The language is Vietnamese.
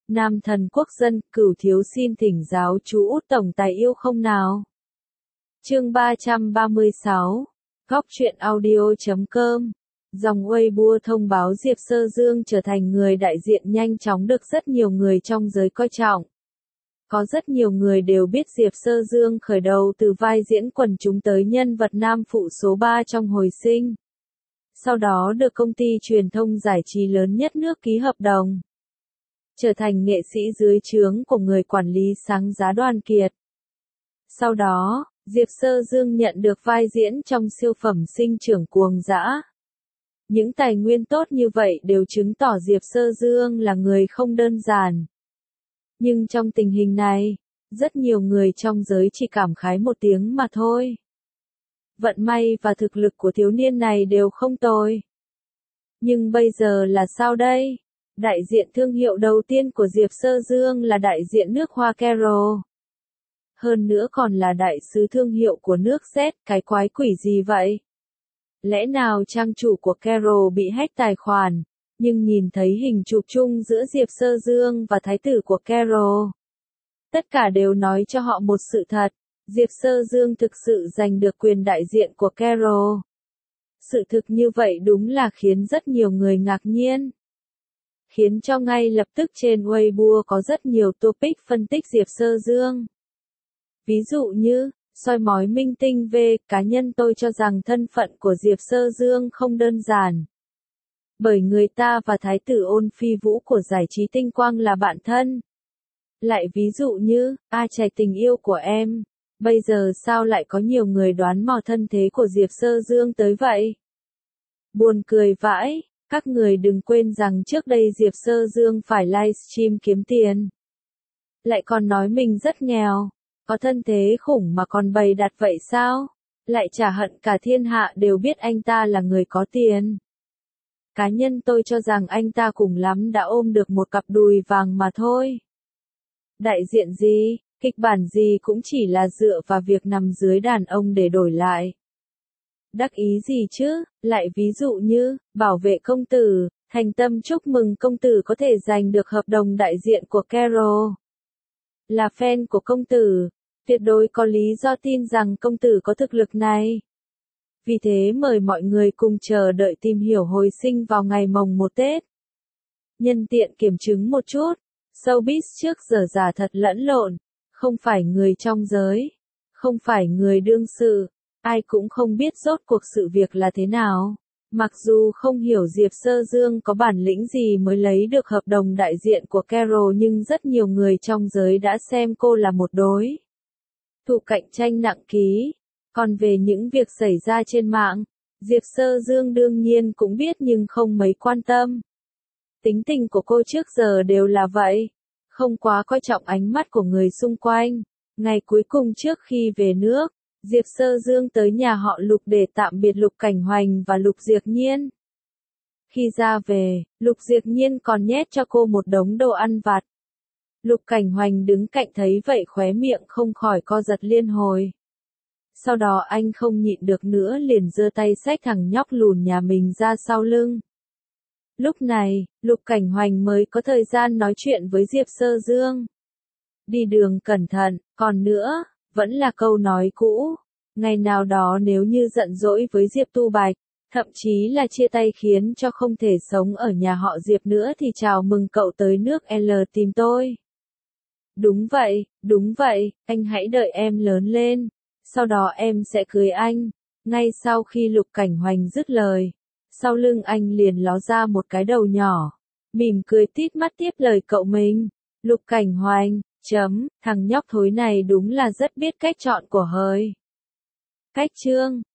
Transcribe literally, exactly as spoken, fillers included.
Nam thần quốc dân, Cửu thiếu xin thỉnh giáo chú Út tổng tài yêu không nào. Chương ba trăm ba mươi sáu. Góc truyện audio chấm com. Dòng Weibo thông báo Diệp Sơ Dương trở thành người đại diện nhanh chóng được rất nhiều người trong giới coi trọng. Có rất nhiều người đều biết Diệp Sơ Dương khởi đầu từ vai diễn quần chúng tới nhân vật nam phụ số ba trong Hồi Sinh. Sau đó được công ty truyền thông giải trí lớn nhất nước ký hợp đồng. Trở thành nghệ sĩ dưới trướng của người quản lý sáng giá Đoàn Kiệt. Sau đó, Diệp Sơ Dương nhận được vai diễn trong siêu phẩm Sinh trưởng cuồng dã. Những tài nguyên tốt như vậy đều chứng tỏ Diệp Sơ Dương là người không đơn giản. Nhưng trong tình hình này, rất nhiều người trong giới chỉ cảm khái một tiếng mà thôi. Vận may và thực lực của thiếu niên này đều không tồi. Nhưng bây giờ là sao đây? Đại diện thương hiệu đầu tiên của Diệp Sơ Dương là đại diện nước hoa Kero. Hơn nữa còn là đại sứ thương hiệu của nước Z, cái quái quỷ gì vậy? Lẽ nào trang chủ của Kero bị hack tài khoản, nhưng nhìn thấy hình chụp chung giữa Diệp Sơ Dương và thái tử của Kero. Tất cả đều nói cho họ một sự thật, Diệp Sơ Dương thực sự giành được quyền đại diện của Kero. Sự thực như vậy đúng là khiến rất nhiều người ngạc nhiên. Khiến cho ngay lập tức trên Weibo có rất nhiều topic phân tích Diệp Sơ Dương. Ví dụ như, soi mói minh tinh về, cá nhân tôi cho rằng thân phận của Diệp Sơ Dương không đơn giản. Bởi người ta và thái tử Ôn Phi Vũ của giải trí tinh quang là bạn thân. Lại ví dụ như, a chài tình yêu của em, bây giờ sao lại có nhiều người đoán mò thân thế của Diệp Sơ Dương tới vậy? Buồn cười vãi, các người đừng quên rằng trước đây Diệp Sơ Dương phải livestream kiếm tiền. Lại còn nói mình rất nghèo, có thân thế khủng mà còn bày đặt vậy sao? Lại chả hận cả thiên hạ đều biết anh ta là người có tiền. Cá nhân tôi cho rằng anh ta cùng lắm đã ôm được một cặp đùi vàng mà thôi. Đại diện gì, kịch bản gì cũng chỉ là dựa vào việc nằm dưới đàn ông để đổi lại. Đắc ý gì chứ, lại ví dụ như, bảo vệ công tử, thành tâm chúc mừng công tử có thể giành được hợp đồng đại diện của Kero. Là fan của công tử, tuyệt đối có lý do tin rằng công tử có thực lực này. Vì thế mời mọi người cùng chờ đợi tìm hiểu Hồi Sinh vào ngày mồng một Tết. Nhân tiện kiểm chứng một chút, showbiz trước giờ giả thật lẫn lộn, không phải người trong giới, không phải người đương sự, ai cũng không biết rốt cuộc sự việc là thế nào. Mặc dù không hiểu Diệp Sơ Dương có bản lĩnh gì mới lấy được hợp đồng đại diện của Kero, nhưng rất nhiều người trong giới đã xem cô là một đối thủ cạnh tranh nặng ký. Còn về những việc xảy ra trên mạng, Diệp Sơ Dương đương nhiên cũng biết nhưng không mấy quan tâm. Tính tình của cô trước giờ đều là vậy, không quá coi trọng ánh mắt của người xung quanh. Ngày cuối cùng trước khi về nước, Diệp Sơ Dương tới nhà họ Lục để tạm biệt Lục Cảnh Hoành và Lục Diệc Nhiên. Khi ra về, Lục Diệc Nhiên còn nhét cho cô một đống đồ ăn vặt. Lục Cảnh Hoành đứng cạnh thấy vậy khóe miệng không khỏi co giật liên hồi. Sau đó anh không nhịn được nữa liền giơ tay xách thằng nhóc lùn nhà mình ra sau lưng. Lúc này, Lục Cảnh Hoành mới có thời gian nói chuyện với Diệp Sơ Dương. Đi đường cẩn thận, còn nữa, vẫn là câu nói cũ. Ngày nào đó nếu như giận dỗi với Diệp Tu Bạch, thậm chí là chia tay khiến cho không thể sống ở nhà họ Diệp nữa thì chào mừng cậu tới nước L tìm tôi. Đúng vậy, đúng vậy, anh hãy đợi em lớn lên. Sau đó em sẽ cưới anh. Ngay sau khi Lục Cảnh Hoành dứt lời, sau lưng anh liền ló ra một cái đầu nhỏ, mỉm cười tít mắt tiếp lời cậu mình. Lục Cảnh Hoành, chấm, thằng nhóc thối này đúng là rất biết cách chọn của hời. Cách chương,